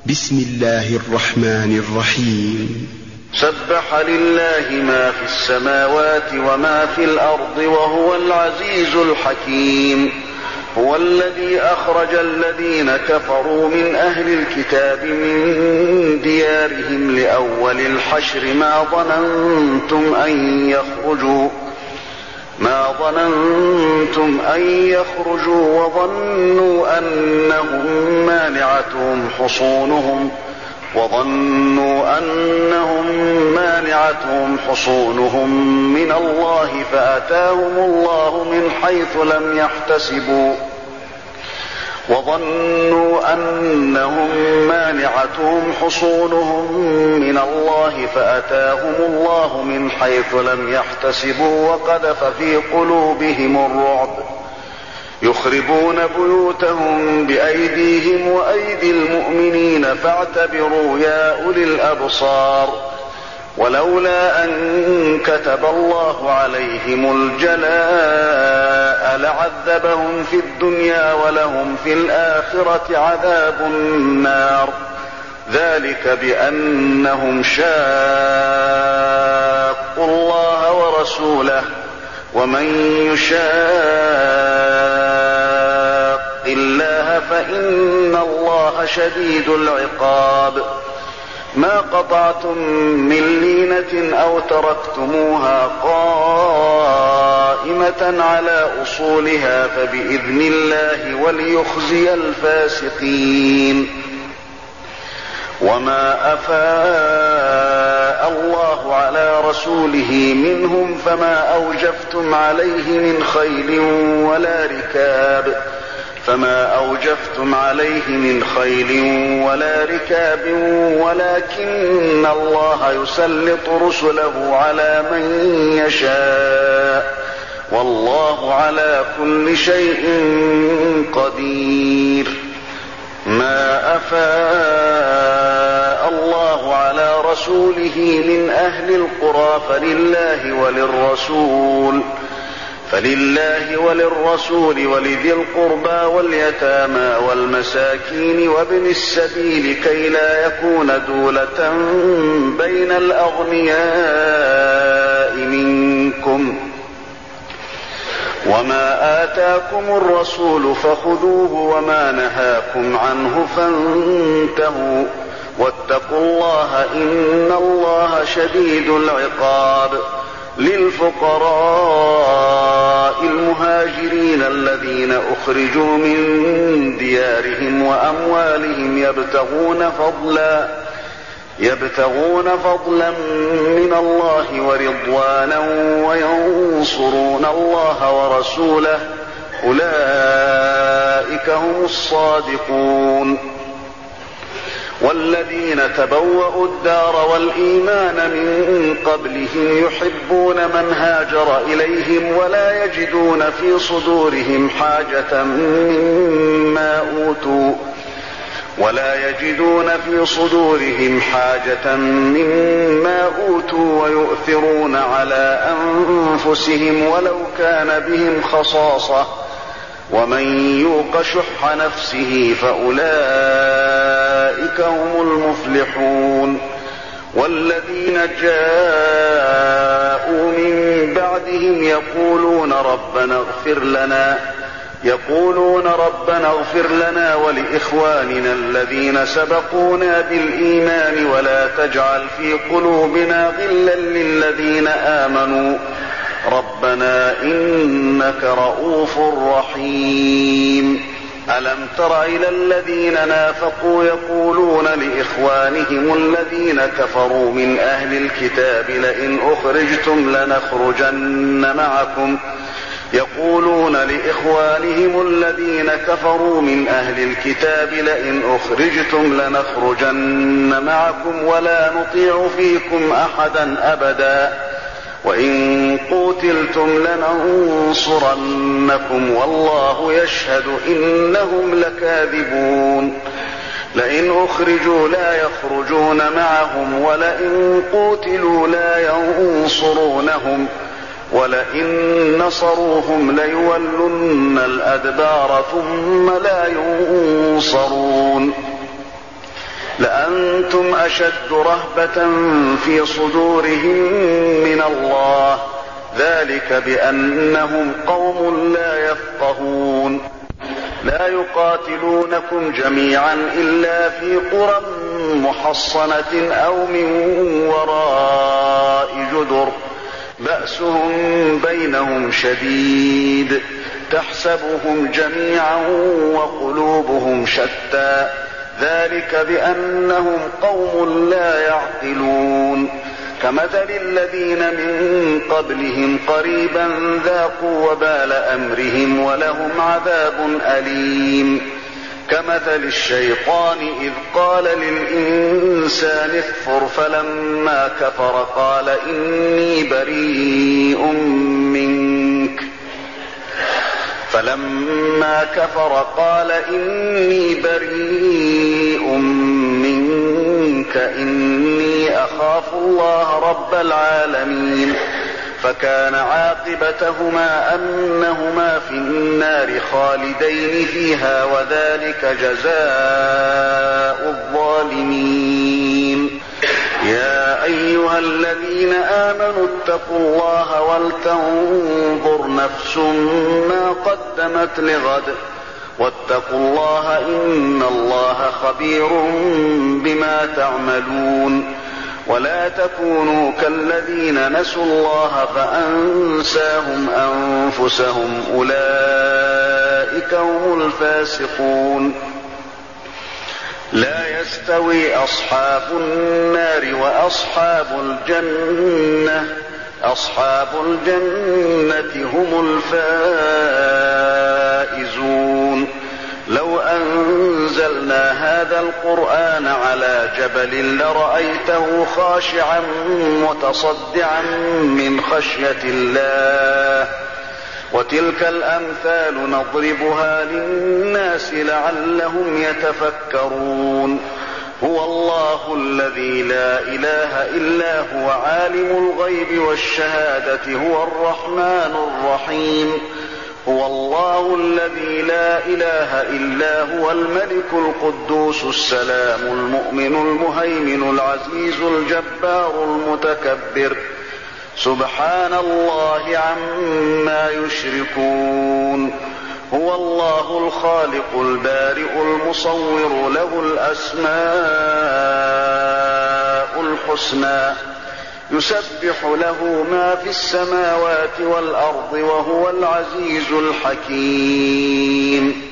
بسم الله الرحمن الرحيم. سبح لله ما في السماوات وما في الأرض وهو العزيز الحكيم. هو الذي أخرج الذين كفروا من أهل الكتاب من ديارهم لأول الحشر ما ظننتم أن يخرجوا وظنوا أنهم مانعتهم حصونهم من الله فأتاهم الله من حيث لم يحتسبوا وقذف في قلوبهم الرعب يخربون بيوتهم بأيديهم وأيدي المؤمنين فاعتبروا يا أولي الأبصار. ولولا أن كتب الله عليهم الجلاء لعذبهم في الدنيا ولهم في الآخرة عذاب النار. ذلك بأنهم شاقوا الله ورسوله ومن يشاق الله فإن الله شديد العقاب. ما قطعتم من لينة أو تركتموها قائمة على أصولها فبإذن الله وليخزي الفاسقين. وما أفاء الله على رسوله منهم فما أوجفتم عليه من خيل ولا ركاب ولكن الله يسلط رسله على من يشاء والله على كل شيء قدير. ما أفاء الله على رسوله من أهل القرى فلله وللرسول ولذي القربى واليتامى والمساكين وابن السبيل كي لا يكون دولة بين الأغنياء منكم. وما آتاكم الرسول فخذوه وما نهاكم عنه فانتهوا واتقوا الله إن الله شديد العقاب. للفقراء المهاجرين الذين أخرجوا من ديارهم وأموالهم يبتغون فضلا من الله ورضوانا وينصرون الله ورسوله أولئك هم الصادقون. والذين تبوأوا الدار والإيمان من قبلهم يحبون من هاجر إليهم ولا يجدون في صدورهم حاجة مما أوتوا ويؤثرون على أنفسهم ولو كان بهم خصاصة ومن يوق شح نفسه فأولئك هم المفلحون. والذين جاءوا من بعدهم يقولون ربنا اغفر لنا ولإخواننا الذين سبقونا بالإيمان ولا تجعل في قلوبنا غلا للذين آمنوا ربنا إنك رؤوف رحيم. ألم تر إلى الذين نافقوا يقولون لإخوانهم الذين كفروا من أهل الكتاب لئن أخرجتم لنخرجن معكم ولا نطيع فيكم أحدا أبدا وإن قوتلتم لننصرنكم والله يشهد إنهم لكاذبون. لئن أخرجوا لا يخرجون معهم ولئن قوتلوا لا ينصرونهم ولئن نصروهم ليولن الأدبار ثم لا ينصرون. لأنتم أشد رهبة في صدورهم من الله، ذلك بأنهم قوم لا يفقهون. لا يقاتلونكم جميعا إلا في قرى محصنة أو من وراء جدر، بأسهم بينهم شديد، تحسبهم جميعا وقلوبهم شتى، ذلك بأنهم قوم لا يعقلون. كمثل الذين من قبلهم قريبا ذاقوا وبال أمرهم ولهم عذاب أليم. كمثل الشيطان إذ قال للإنسان اكفر فلما كفر قال إني بريء منك إني أخاف الله رب العالمين. فكان عاقبتهما أنهما في النار خالدين فيها، وذلك جزاء الظالمين. يا أيها الذين آمنوا اتقوا الله ولتنظر نفس ما قدمت لغد، واتقوا الله إن الله خبير بما تعملون. ولا تكونوا كالذين نسوا الله فأنساهم أنفسهم، أولئك هم الفاسقون. لا يستوي أصحاب النار وأصحاب الجنة، أصحاب الجنة هم الفائزون. لو أنزلنا هذا القرآن على جبل لرأيته خاشعا متصدعا من خشية الله. وتلك الأمثال نضربها للناس لعلهم يتفكرون. هو الله الذي لا إله إلا هو عالم الغيب والشهادة، هو الرحمن الرحيم. هو الله الذي لا إله إلا هو الملك القدوس السلام المؤمن المهيمن العزيز الجبار المتكبر، سبحان الله عما يشركون. هو الله الخالق البارئ المصور، له الأسماء الحسنى، يسبح له ما في السماوات والأرض، وهو العزيز الحكيم.